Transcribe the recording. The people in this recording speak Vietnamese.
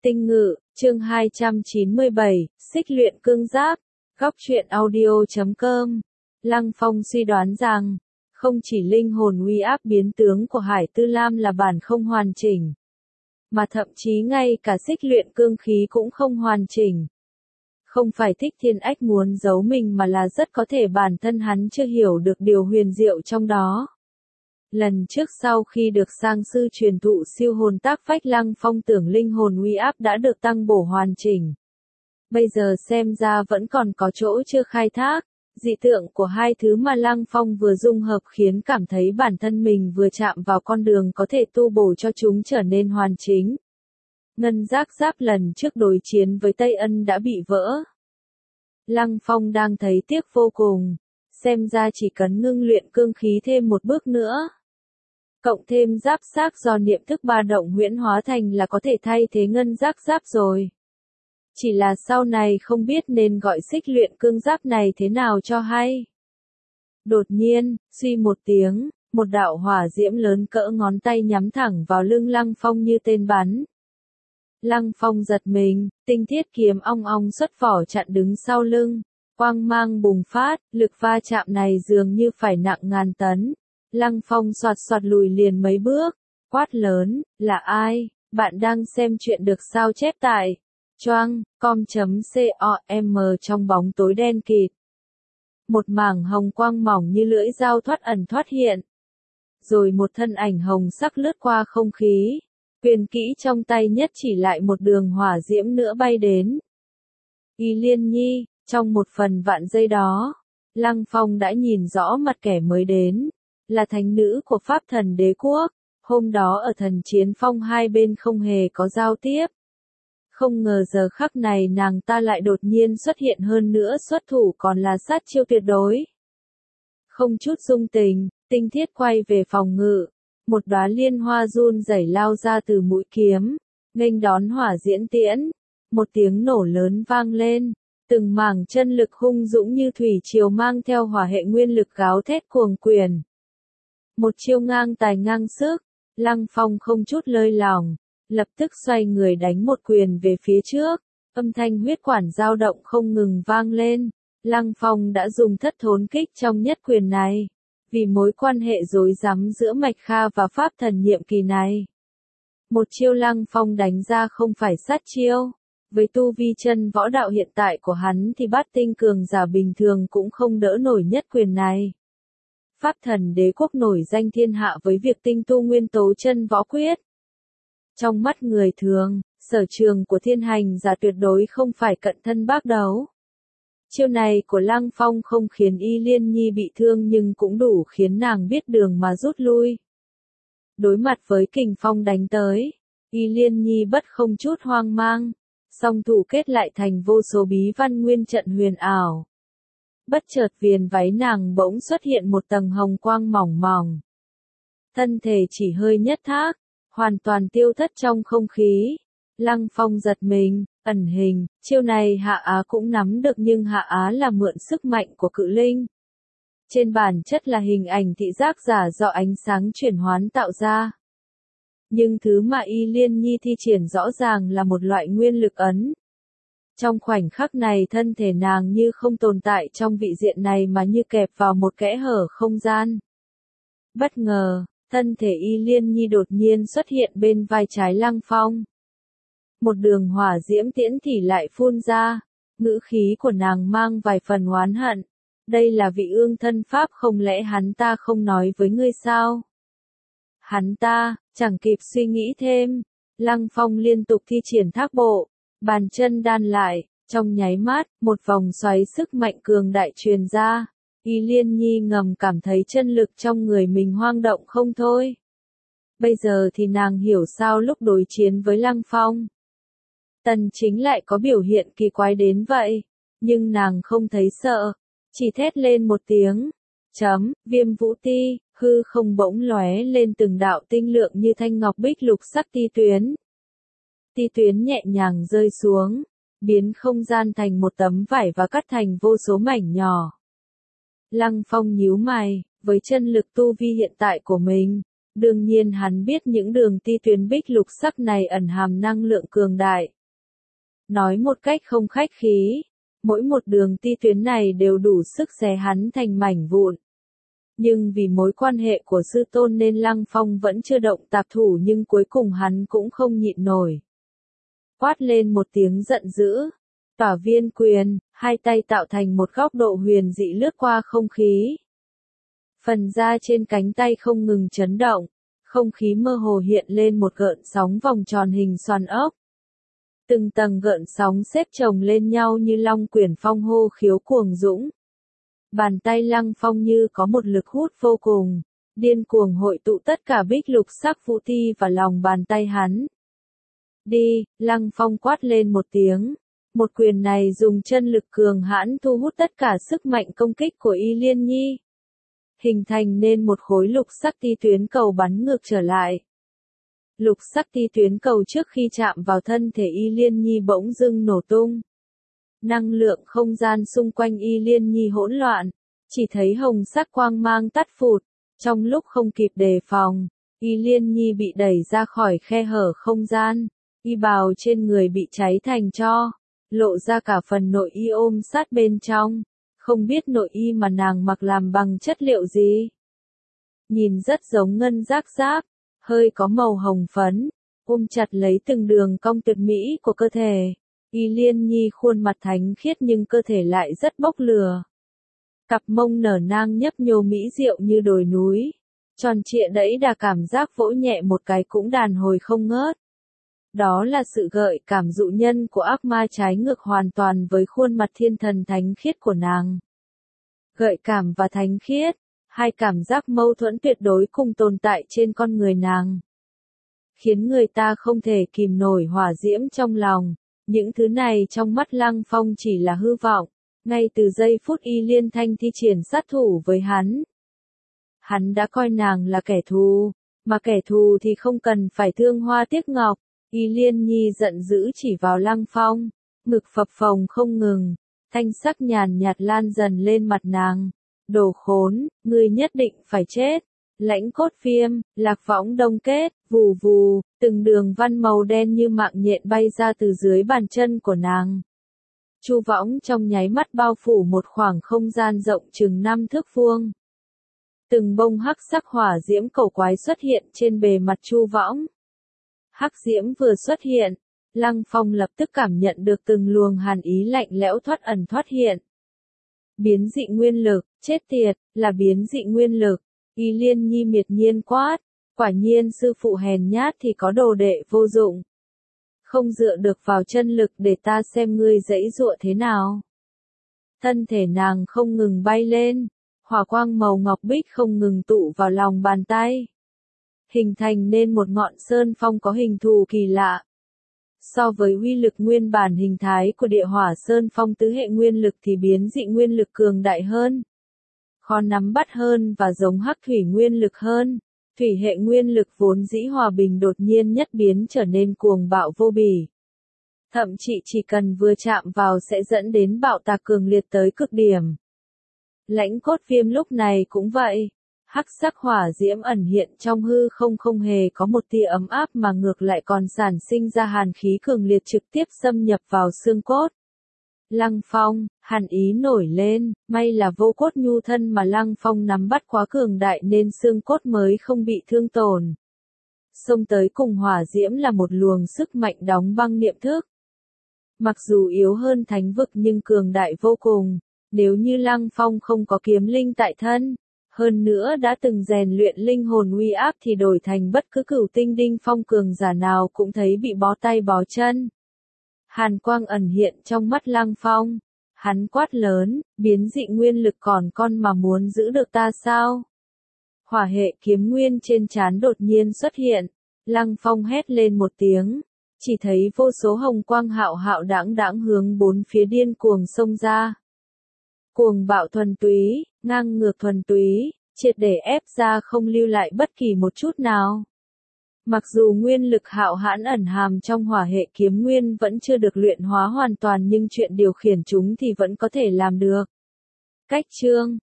Tinh Ngự, chương 297, xích luyện cương giáp, góc truyện audio.com. Lăng Phong suy đoán rằng, không chỉ linh hồn uy áp biến tướng của Hải Tư Lam là bản không hoàn chỉnh, mà thậm chí ngay cả xích luyện cương khí cũng không hoàn chỉnh. Không phải Thích Thiên Ách muốn giấu mình mà là rất có thể bản thân hắn chưa hiểu được điều huyền diệu trong đó. Lần trước sau khi được sang sư truyền thụ siêu hồn tác phách, Lăng Phong tưởng linh hồn uy áp đã được tăng bổ hoàn chỉnh. Bây giờ xem ra vẫn còn có chỗ chưa khai thác. Dị tượng của hai thứ mà Lăng Phong vừa dung hợp khiến cảm thấy bản thân mình vừa chạm vào con đường có thể tu bổ cho chúng trở nên hoàn chỉnh. Ngân giác giáp lần trước đối chiến với Tây Ân đã bị vỡ. Lăng Phong đang thấy tiếc vô cùng. Xem ra chỉ cần ngưng luyện cương khí thêm một bước nữa, cộng thêm giáp xác do niệm thức ba động huyễn hóa thành là có thể thay thế ngân giác giáp rồi. Chỉ là sau này không biết nên gọi xích luyện cương giáp này thế nào cho hay. Đột nhiên, suy một tiếng, một đạo hỏa diễm lớn cỡ ngón tay nhắm thẳng vào lưng Lăng Phong như tên bắn. Lăng Phong giật mình, tinh thiết kiếm ong ong xuất vỏ chặn đứng sau lưng. Quang mang bùng phát, lực va chạm này dường như phải nặng ngàn tấn. Lăng Phong xoạt xoạt lùi liền mấy bước, quát lớn, là ai? Bạn đang xem chuyện được sao chép tại choang.com trong bóng tối đen kịt. Một mảng hồng quang mỏng như lưỡi dao thoát ẩn thoát hiện. Rồi một thân ảnh hồng sắc lướt qua không khí, quyền kỹ trong tay nhất chỉ lại một đường hỏa diễm nữa bay đến. Y Liên Nhi, trong một phần vạn giây đó, Lăng Phong đã nhìn rõ mặt kẻ mới đến. Là thánh nữ của Pháp Thần Đế Quốc, hôm đó ở thần chiến phong hai bên không hề có giao tiếp. Không ngờ giờ khắc này nàng ta lại đột nhiên xuất hiện, hơn nữa xuất thủ còn là sát chiêu tuyệt đối. Không chút dung tình, tinh thiết quay về phòng ngự, một đóa liên hoa run rẩy lao ra từ mũi kiếm, nghênh đón hỏa diễn tiễn, một tiếng nổ lớn vang lên. Từng mảng chân lực hung dũng như thủy triều mang theo hỏa hệ nguyên lực gáo thét cuồng quyền. Một chiêu ngang tài ngang sức, Lăng Phong không chút lơi lỏng, lập tức xoay người đánh một quyền về phía trước, âm thanh huyết quản dao động không ngừng vang lên. Lăng Phong đã dùng thất thốn kích trong nhất quyền này, vì mối quan hệ rối rắm giữa Mạch Kha và Pháp Thần nhiệm kỳ này. Một chiêu Lăng Phong đánh ra không phải sát chiêu. Với tu vi chân võ đạo hiện tại của hắn thì bát tinh cường giả bình thường cũng không đỡ nổi nhất quyền này. Pháp Thần Đế Quốc nổi danh thiên hạ với việc tinh tu nguyên tố chân võ quyết. Trong mắt người thường, sở trường của thiên hành giả tuyệt đối không phải cận thân bác đấu. Chiêu này của Lăng Phong không khiến Y Liên Nhi bị thương nhưng cũng đủ khiến nàng biết đường mà rút lui. Đối mặt với kình phong đánh tới, Y Liên Nhi bất không chút hoang mang. Song thủ kết lại thành vô số bí văn nguyên trận huyền ảo. Bất chợt viền váy nàng bỗng xuất hiện một tầng hồng quang mỏng mỏng. Thân thể chỉ hơi nhất thác, hoàn toàn tiêu thất trong không khí. Lăng Phong giật mình, ẩn hình, chiêu này Hạ Á cũng nắm được nhưng Hạ Á là mượn sức mạnh của cự linh. Trên bản chất là hình ảnh thị giác giả do ánh sáng chuyển hoán tạo ra. Nhưng thứ mà Y Liên Nhi thi triển rõ ràng là một loại nguyên lực ấn. Trong khoảnh khắc này thân thể nàng như không tồn tại trong vị diện này mà như kẹp vào một kẽ hở không gian. Bất ngờ, thân thể Y Liên Nhi đột nhiên xuất hiện bên vai trái Lăng Phong. Một đường hỏa diễm tiễn thì lại phun ra, ngữ khí của nàng mang vài phần oán hận. Đây là vị ương thân pháp, không lẽ hắn ta không nói với ngươi sao? Hắn ta, chẳng kịp suy nghĩ thêm, Lăng Phong liên tục thi triển thác bộ, bàn chân đan lại, trong nháy mắt, một vòng xoáy sức mạnh cường đại truyền ra. Y Liên Nhi ngầm cảm thấy chân lực trong người mình hoang động không thôi. Bây giờ thì nàng hiểu sao lúc đối chiến với Lăng Phong, Tần Chính lại có biểu hiện kỳ quái đến vậy, nhưng nàng không thấy sợ, chỉ thét lên một tiếng. Viêm vũ ti, hư không bỗng lóe lên từng đạo tinh lượng như thanh ngọc bích lục sắc ti tuyến. Ti tuyến nhẹ nhàng rơi xuống, biến không gian thành một tấm vải và cắt thành vô số mảnh nhỏ. Lăng Phong nhíu mày, với chân lực tu vi hiện tại của mình, Đương nhiên hắn biết những đường ti tuyến bích lục sắc này ẩn hàm năng lượng cường đại. Nói một cách không khách khí, mỗi một đường ti tuyến này đều đủ sức xé hắn thành mảnh vụn. Nhưng vì mối quan hệ của sư tôn nên Lăng Phong vẫn chưa động tạp thủ, nhưng cuối cùng hắn cũng không nhịn nổi. Quát lên một tiếng giận dữ, tỏa viên quyền, hai tay tạo thành một góc độ huyền dị lướt qua không khí. Phần da trên cánh tay không ngừng chấn động, không khí mơ hồ hiện lên một gợn sóng vòng tròn hình xoàn ốc. Từng tầng gợn sóng xếp chồng lên nhau như long quyển phong hô khiếu cuồng dũng. Bàn tay Lăng Phong như có một lực hút vô cùng, điên cuồng hội tụ tất cả bích lục sắc vũ ti vào lòng bàn tay hắn. Đi, Lăng Phong quát lên một tiếng. Một quyền này dùng chân lực cường hãn thu hút tất cả sức mạnh công kích của Y Liên Nhi, hình thành nên một khối lục sắc ti tuyến cầu bắn ngược trở lại. Lục sắc ti tuyến cầu trước khi chạm vào thân thể Y Liên Nhi bỗng dưng nổ tung. Năng lượng không gian xung quanh Y Liên Nhi hỗn loạn, chỉ thấy hồng sắc quang mang tắt phụt, trong lúc không kịp đề phòng, Y Liên Nhi bị đẩy ra khỏi khe hở không gian, y bào trên người bị cháy thành tro, lộ ra cả phần nội y ôm sát bên trong, không biết nội y mà nàng mặc làm bằng chất liệu gì. Nhìn rất giống ngân giác giáp, hơi có màu hồng phấn, ôm chặt lấy từng đường cong tuyệt mỹ của cơ thể. Y Liên Nhi khuôn mặt thánh khiết nhưng cơ thể lại rất bốc lửa. Cặp mông nở nang nhấp nhô mỹ diệu như đồi núi, tròn trịa đẫy đà cảm giác vỗ nhẹ một cái cũng đàn hồi không ngớt. Đó là sự gợi cảm dụ nhân của ác ma trái ngược hoàn toàn với khuôn mặt thiên thần thánh khiết của nàng. Gợi cảm và thánh khiết, hai cảm giác mâu thuẫn tuyệt đối cùng tồn tại trên con người nàng, khiến người ta không thể kìm nổi hỏa diễm trong lòng. Những thứ này trong mắt Lăng Phong chỉ là hư vọng, ngay từ giây phút Y Liên Thanh thi triển sát thủ với hắn đã coi nàng là kẻ thù, mà kẻ thù thì không cần phải thương hoa tiếc ngọc. Y Liên Nhi giận dữ chỉ vào Lăng Phong, ngực phập phồng không ngừng, thanh sắc nhàn nhạt lan dần lên mặt nàng. Đồ khốn, ngươi nhất định phải chết. Lãnh cốt viêm, lạc võng đông kết, vù vù, từng đường văn màu đen như mạng nhện bay ra từ dưới bàn chân của nàng. Chu võng trong nháy mắt bao phủ một khoảng không gian rộng chừng 5 thước vuông. Từng bông hắc sắc hỏa diễm cổ quái xuất hiện trên bề mặt chu võng. Hắc diễm vừa xuất hiện, Lăng Phong lập tức cảm nhận được từng luồng hàn ý lạnh lẽo thoát ẩn thoát hiện. Biến dị nguyên lực, chết tiệt, là biến dị nguyên lực. Y Liên Nhi miệt nhiên quát, quả nhiên sư phụ hèn nhát thì có đồ đệ vô dụng. Không dựa được vào chân lực để ta xem ngươi giãy giụa thế nào. Thân thể nàng không ngừng bay lên, hỏa quang màu ngọc bích không ngừng tụ vào lòng bàn tay, hình thành nên một ngọn sơn phong có hình thù kỳ lạ. So với uy lực nguyên bản hình thái của địa hỏa sơn phong tứ hệ nguyên lực thì biến dị nguyên lực cường đại hơn, khó nắm bắt hơn và giống hắc thủy nguyên lực hơn. Thủy hệ nguyên lực vốn dĩ hòa bình đột nhiên nhất biến trở nên cuồng bạo vô bỉ. Thậm chí chỉ cần vừa chạm vào sẽ dẫn đến bạo tạc cường liệt tới cực điểm. Lãnh cốt viêm lúc này cũng vậy. Hắc sắc hỏa diễm ẩn hiện trong hư không hề có một tia ấm áp mà ngược lại còn sản sinh ra hàn khí cường liệt trực tiếp xâm nhập vào xương cốt. Lăng Phong, hàn ý nổi lên, may là vô cốt nhu thân mà Lăng Phong nắm bắt quá cường đại nên xương cốt mới không bị thương tổn. Xông tới cùng hỏa diễm là một luồng sức mạnh đóng băng niệm thức. Mặc dù yếu hơn thánh vực nhưng cường đại vô cùng, nếu như Lăng Phong không có kiếm linh tại thân, hơn nữa đã từng rèn luyện linh hồn uy áp thì đổi thành bất cứ cửu tinh đinh phong cường giả nào cũng thấy bị bó tay bó chân. Hàn quang ẩn hiện trong mắt Lăng Phong. Hắn quát lớn, biến dị nguyên lực còn con mà muốn giữ được ta sao? Hỏa hệ kiếm nguyên trên trán đột nhiên xuất hiện. Lăng Phong hét lên một tiếng. Chỉ thấy vô số hồng quang hạo hạo đãng đãng hướng bốn phía điên cuồng xông ra. Cuồng bạo thuần túy, ngang ngược thuần túy, triệt để ép ra không lưu lại bất kỳ một chút nào. Mặc dù nguyên lực hạo hãn ẩn hàm trong hỏa hệ kiếm nguyên vẫn chưa được luyện hóa hoàn toàn nhưng chuyện điều khiển chúng thì vẫn có thể làm được. Cách chương